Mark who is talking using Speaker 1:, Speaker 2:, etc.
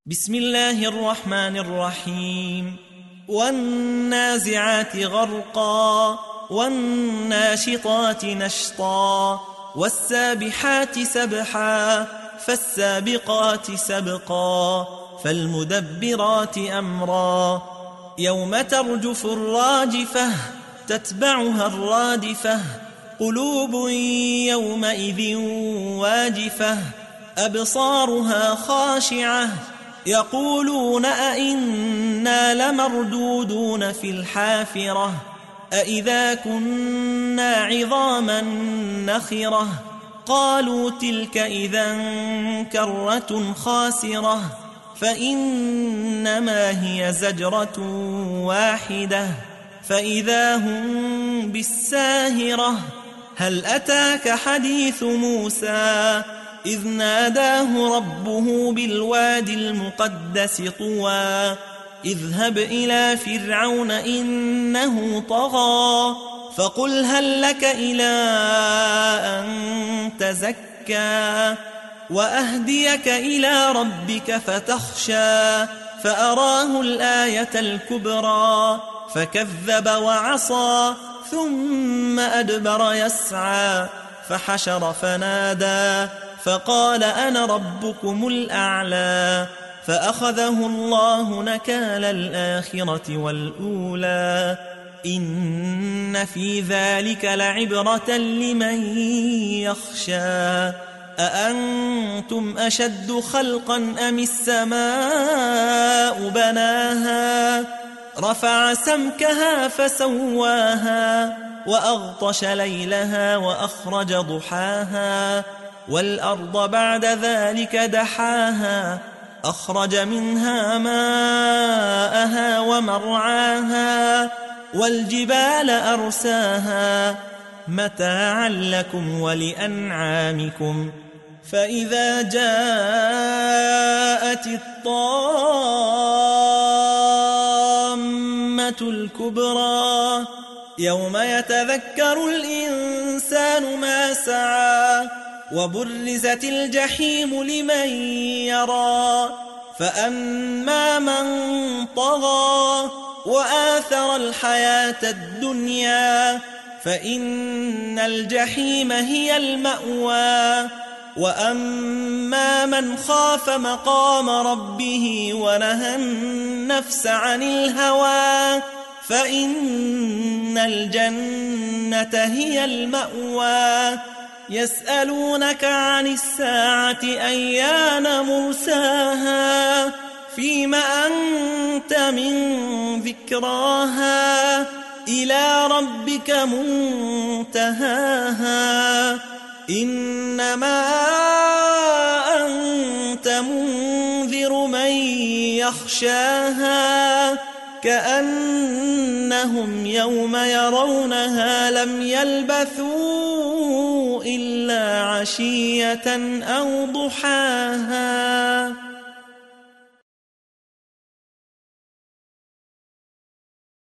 Speaker 1: بسم الله الرحمن الرحيم. والنازعات غرقا والناشطات نشطا والسابحات سبحا فالسابقات سبقا فالمدبرات أمرا يوم ترجف الراجفة تتبعها الرادفة قلوب يومئذ واجفة أبصارها خاشعة يقولون أئنا لمردودون في الحافرة أئذا كنا عظاما نخرة قالوا تلك إذا كرة خاسرة فإنما هي زجرة واحدة فإذا هم بالساهرة هل أتاك حديث موسى إذ ناداه ربه بالوادي المقدس طوى اذهب إلى فرعون إنه طغى فقل هل لك إلى أن تزكى وأهديك إلى ربك فتخشى فأراه الآية الكبرى فكذب وعصى ثم أدبر يسعى فحشر فنادى فقال أنا ربكم الأعلى فأخذه الله نكال الآخرة والأولى إن في ذلك لعبرة لمن يخشى أأنتم أشد خلقا أم السماء بناها رفع سمكها فسواها وأغطش ليلها وأخرج ضحاها والأرض بعد ذلك دحاها أخرج منها ماءها ومرعاها والجبال أرساها متاعا لكم ولأنعامكم فإذا جاءت الطامة الكبرى يوم يتذكر الإنسان ما سعى وبرزت الجحيم لمن يرى فأما من طغى وآثر الحياة الدنيا فإن الجحيم هي المأوى وأما من خاف مقام ربه ونهى النفس عن الهوى فإن الجنة هي المأوى يسألونك عن الساعة أيان مرساها فيم أنت من ذكراها إلى ربك منتهاها إنما أنت منذر من يخشاها كأنهم يوم يرونها لم يلبثوا إلا عشية أو ضحاها.